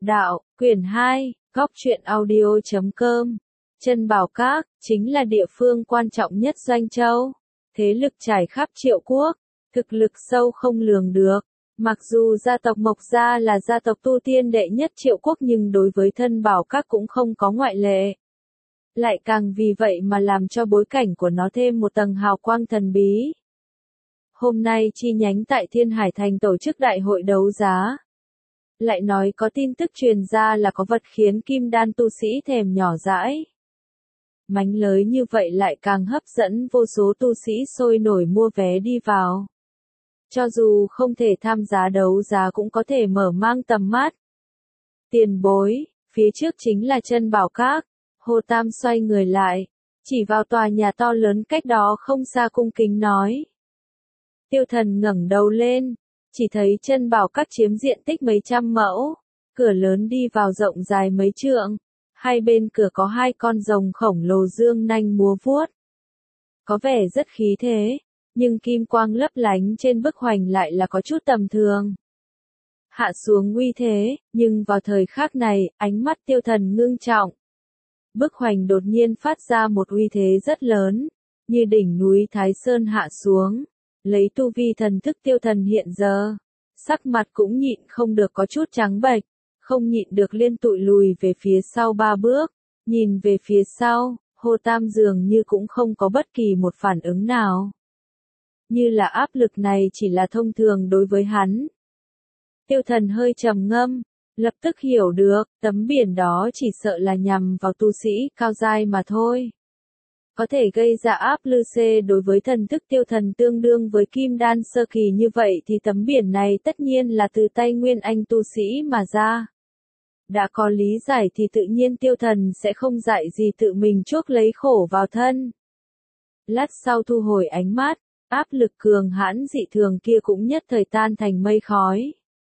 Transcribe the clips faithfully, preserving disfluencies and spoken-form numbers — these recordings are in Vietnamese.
Đạo, quyển hai, góc truyện audio chấm com. Trân Bảo Các, chính là địa phương quan trọng nhất Doanh Châu. Thế lực trải khắp Triệu Quốc, thực lực sâu không lường được. Mặc dù gia tộc Mộc Gia là gia tộc tu tiên đệ nhất Triệu Quốc nhưng đối với Thân Bảo Các cũng không có ngoại lệ. Lại càng vì vậy mà làm cho bối cảnh của nó thêm một tầng hào quang thần bí. Hôm nay chi nhánh tại Thiên Hải Thành tổ chức đại hội đấu giá. Lại nói có tin tức truyền ra là có vật khiến kim đan tu sĩ thèm nhỏ dãi. Mánh lới như vậy lại càng hấp dẫn vô số tu sĩ sôi nổi mua vé đi vào. Cho dù không thể tham gia đấu giá cũng có thể mở mang tầm mắt. Tiền bối, phía trước chính là Trân Bảo Các. Hồ Tam xoay người lại, chỉ vào tòa nhà to lớn cách đó không xa cung kính nói. Tiêu Thần ngẩng đầu lên, chỉ thấy Trân Bảo Các chiếm diện tích mấy trăm mẫu, cửa lớn đi vào rộng dài mấy trượng, hai bên cửa có hai con rồng khổng lồ dương nanh múa vuốt. Có vẻ rất khí thế, nhưng kim quang lấp lánh trên bức hoành lại là có chút tầm thường. Hạ xuống uy thế, nhưng vào thời khắc này, ánh mắt Tiêu Thần ngưng trọng. Bức hoành đột nhiên phát ra một uy thế rất lớn, như đỉnh núi Thái Sơn hạ xuống. Lấy tu vi thần thức Tiêu Thần hiện giờ, sắc mặt cũng nhịn không được có chút trắng bệch, không nhịn được liên tụi lùi về phía sau ba bước, nhìn về phía sau, Hồ Tam dường như cũng không có bất kỳ một phản ứng nào. Như là áp lực này chỉ là thông thường đối với hắn. Tiêu Thần hơi trầm ngâm, lập tức hiểu được, tấm biển đó chỉ sợ là nhằm vào tu sĩ cao giai mà thôi. Có thể gây ra áp lư xê đối với thần thức Tiêu Thần tương đương với kim đan sơ kỳ như vậy thì tấm biển này tất nhiên là từ tay nguyên anh tu sĩ mà ra. Đã có lý giải thì tự nhiên Tiêu Thần sẽ không dại gì tự mình chuốc lấy khổ vào thân. Lát sau thu hồi ánh mắt, áp lực cường hãn dị thường kia cũng nhất thời tan thành mây khói.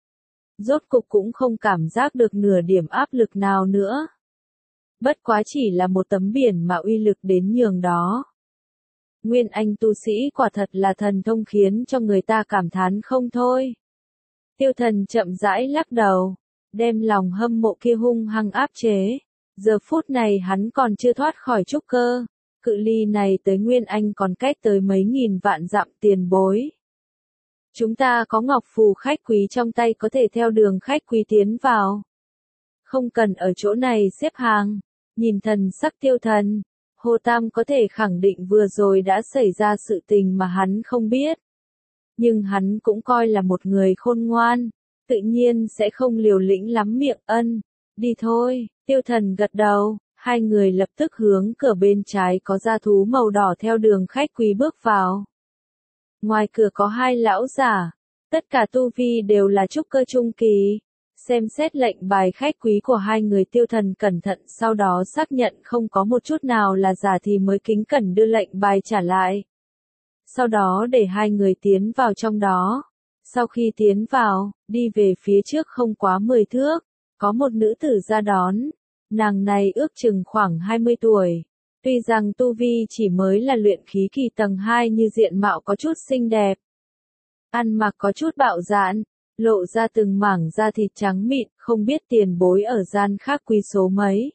Rốt cục cũng không cảm giác được nửa điểm áp lực nào nữa. Bất quá chỉ là một tấm biển mà uy lực đến nhường đó. Nguyên anh tu sĩ quả thật là thần thông khiến cho người ta cảm thán không thôi. Tiêu Thần chậm rãi lắc đầu, đem lòng hâm mộ kia hung hăng áp chế. Giờ phút này hắn còn chưa thoát khỏi trúc cơ, cự ly này tới Nguyên anh còn cách tới mấy nghìn vạn dặm tiền bối. Chúng ta có ngọc phù khách quý trong tay có thể theo đường khách quý tiến vào. Không cần ở chỗ này xếp hàng. Nhìn thần sắc Tiêu Thần, Hồ Tam có thể khẳng định vừa rồi đã xảy ra sự tình mà hắn không biết. Nhưng hắn cũng coi là một người khôn ngoan, tự nhiên sẽ không liều lĩnh lắm miệng ân. Đi thôi, Tiêu Thần gật đầu, hai người lập tức hướng cửa bên trái có gia thú màu đỏ theo đường khách quý bước vào. Ngoài cửa có hai lão giả, tất cả tu vi đều là trúc cơ trung kỳ. Xem xét lệnh bài khách quý của hai người Tiêu Thần cẩn thận sau đó xác nhận không có một chút nào là giả thì mới kính cẩn đưa lệnh bài trả lại. Sau đó để hai người tiến vào trong đó. Sau khi tiến vào, đi về phía trước không quá mười thước, có một nữ tử ra đón. Nàng này ước chừng khoảng hai mươi tuổi. Tuy rằng tu vi chỉ mới là luyện khí kỳ tầng hai như diện mạo có chút xinh đẹp. Ăn mặc có chút bạo dạn. Lộ ra từng mảng da thịt trắng mịn, không biết tiền bối ở gian khác quý số mấy.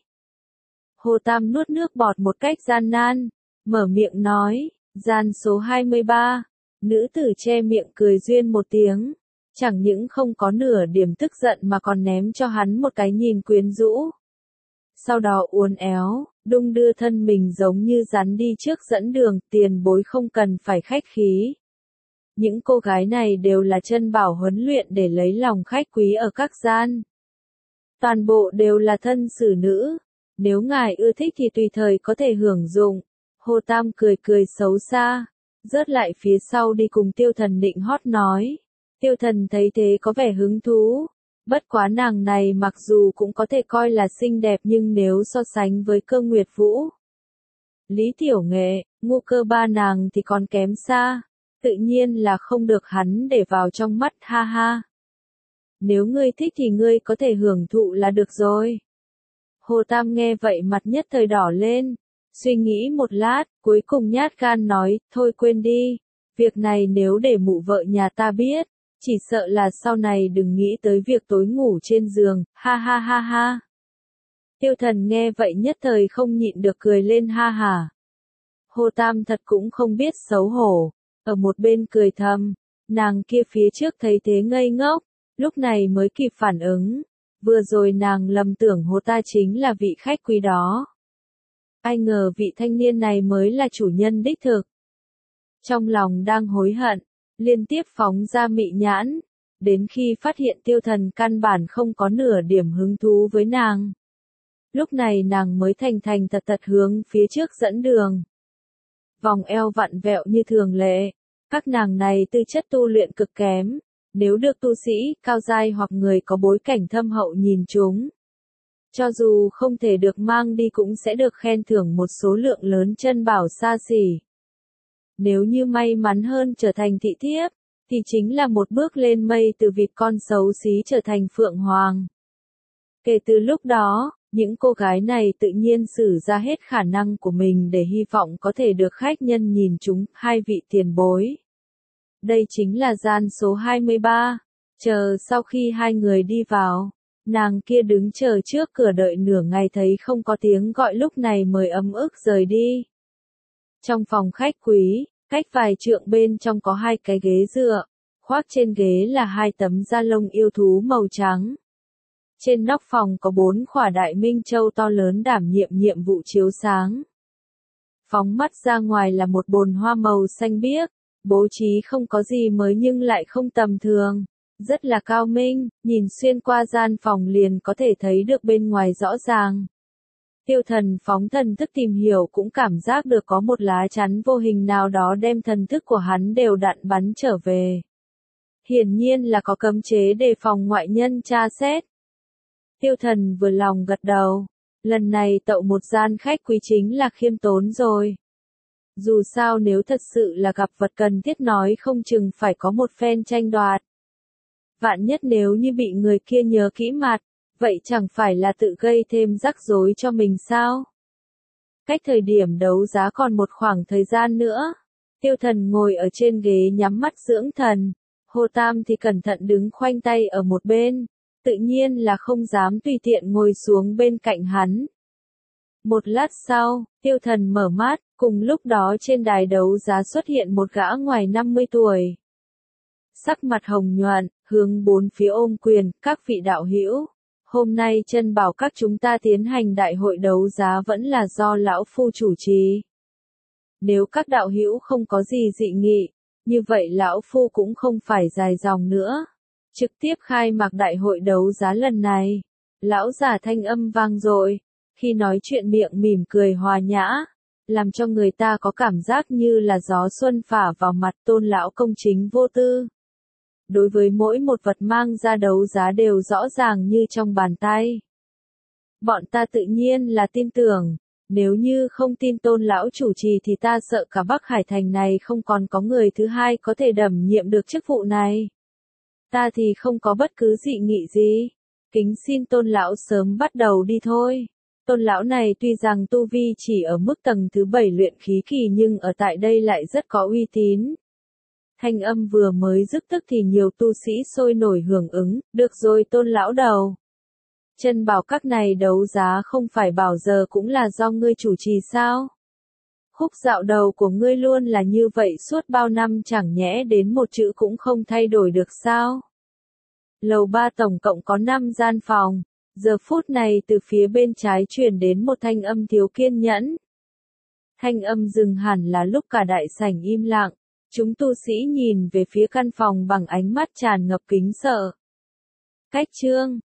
Hồ Tam nuốt nước bọt một cách gian nan, mở miệng nói, gian số hai mươi ba, nữ tử che miệng cười duyên một tiếng, chẳng những không có nửa điểm tức giận mà còn ném cho hắn một cái nhìn quyến rũ. Sau đó uốn éo, đung đưa thân mình giống như rắn đi trước dẫn đường, tiền bối không cần phải khách khí. Những cô gái này đều là Trân Bảo huấn luyện để lấy lòng khách quý ở các gian. Toàn bộ đều là thân xử nữ. Nếu ngài ưa thích thì tùy thời có thể hưởng dụng. Hồ Tam cười cười xấu xa, rớt lại phía sau đi cùng Tiêu Thần định hót nói. Tiêu Thần thấy thế có vẻ hứng thú. Bất quá nàng này mặc dù cũng có thể coi là xinh đẹp nhưng nếu so sánh với Cơ Nguyệt Vũ, Lý Tiểu Nghệ, Ngô Cơ ba nàng thì còn kém xa. Tự nhiên là không được hắn để vào trong mắt, ha ha. Nếu ngươi thích thì ngươi có thể hưởng thụ là được rồi. Hồ Tam nghe vậy mặt nhất thời đỏ lên, suy nghĩ một lát, cuối cùng nhát gan nói, thôi quên đi, việc này nếu để mụ vợ nhà ta biết, Chỉ sợ là sau này đừng nghĩ tới việc tối ngủ trên giường, ha ha ha ha. Tiêu Thần nghe vậy nhất thời không nhịn được cười lên ha hả. Hồ Tam thật cũng không biết xấu hổ, ở một bên cười thầm, nàng kia phía trước thấy thế ngây ngốc, lúc này mới kịp phản ứng, vừa rồi nàng lầm tưởng Hồ ta chính là vị khách quý đó. Ai ngờ vị thanh niên này mới là chủ nhân đích thực. Trong lòng đang hối hận, liên tiếp phóng ra mị nhãn, đến khi phát hiện Tiêu Thần căn bản không có nửa điểm hứng thú với nàng. Lúc này nàng mới thành thành thật thật hướng phía trước dẫn đường. Vòng eo vặn vẹo như thường lệ, các nàng này tư chất tu luyện cực kém, nếu được tu sĩ, cao giai hoặc người có bối cảnh thâm hậu nhìn chúng. Cho dù không thể được mang đi cũng sẽ được khen thưởng một số lượng lớn chân bảo xa xỉ. Nếu như may mắn hơn trở thành thị thiếp, thì chính là một bước lên mây từ vịt con xấu xí trở thành phượng hoàng. Kể từ lúc đó, những cô gái này tự nhiên sử ra hết khả năng của mình để hy vọng có thể được khách nhân nhìn chúng, hai vị tiền bối. Đây chính là gian số hai mươi ba, chờ sau khi hai người đi vào, nàng kia đứng chờ trước cửa đợi nửa ngày thấy không có tiếng gọi lúc này mới ấm ức rời đi. Trong phòng khách quý, cách vài trượng bên trong có hai cái ghế dựa, khoác trên ghế là hai tấm da lông yêu thú màu trắng. Trên nóc phòng có bốn khỏa đại minh châu to lớn đảm nhiệm nhiệm vụ chiếu sáng. Phóng mắt ra ngoài là một bồn hoa màu xanh biếc, bố trí không có gì mới nhưng lại không tầm thường, rất là cao minh, nhìn xuyên qua gian phòng liền có thể thấy được bên ngoài rõ ràng. Tiêu Thần phóng thần thức tìm hiểu cũng cảm giác được có một lá chắn vô hình nào đó đem thần thức của hắn đều đặn bắn trở về. Hiển nhiên là có cấm chế đề phòng ngoại nhân tra xét. Tiêu Thần vừa lòng gật đầu, lần này tậu một gian khách quý chính là khiêm tốn rồi. Dù sao nếu thật sự là gặp vật cần thiết nói không chừng phải có một phen tranh đoạt. Vạn nhất nếu như bị người kia nhớ kỹ mặt, vậy chẳng phải là tự gây thêm rắc rối cho mình sao? Cách thời điểm đấu giá còn một khoảng thời gian nữa, Tiêu Thần ngồi ở trên ghế nhắm mắt dưỡng thần, Hồ Tam thì cẩn thận đứng khoanh tay ở một bên, tự nhiên là không dám tùy tiện ngồi xuống bên cạnh hắn. Một lát sau, Tiêu Thần mở mắt, cùng lúc đó trên đài đấu giá xuất hiện một gã ngoài năm mươi tuổi. Sắc mặt hồng nhuận, hướng bốn phía ôm quyền, các vị đạo hữu. Hôm nay chân bảo các chúng ta tiến hành đại hội đấu giá vẫn là do lão phu chủ trì. Nếu các đạo hữu không có gì dị nghị, như vậy lão phu cũng không phải dài dòng nữa. Trực tiếp khai mạc đại hội đấu giá lần này. Lão giả thanh âm vang dội, khi nói chuyện miệng mỉm cười hòa nhã, làm cho người ta có cảm giác như là gió xuân phả vào mặt. Tôn lão công chính vô tư. Đối với mỗi một vật mang ra đấu giá đều rõ ràng như trong bàn tay. Bọn ta tự nhiên là tin tưởng, nếu như không tin Tôn lão chủ trì thì ta sợ cả Bắc Hải thành này không còn có người thứ hai có thể đảm nhiệm được chức vụ này. Ta thì không có bất cứ dị nghị gì, kính xin Tôn lão sớm bắt đầu đi thôi. Tôn lão này tuy rằng tu vi chỉ ở mức tầng thứ bảy luyện khí kỳ nhưng ở tại đây lại rất có uy tín. Thanh âm vừa mới dứt tức thì nhiều tu sĩ sôi nổi hưởng ứng, được rồi Tôn lão đầu. Chân bảo các này đấu giá không phải bảo giờ cũng là do ngươi chủ trì sao? Khúc dạo đầu của ngươi luôn là như vậy suốt bao năm chẳng nhẽ đến một chữ cũng không thay đổi được sao? Lầu ba tổng cộng có năm gian phòng, giờ phút này từ phía bên trái truyền đến một thanh âm thiếu kiên nhẫn. Thanh âm dừng hẳn là lúc cả đại sảnh im lặng. Chúng tu sĩ nhìn về phía căn phòng bằng ánh mắt tràn ngập kính sợ. Cách chương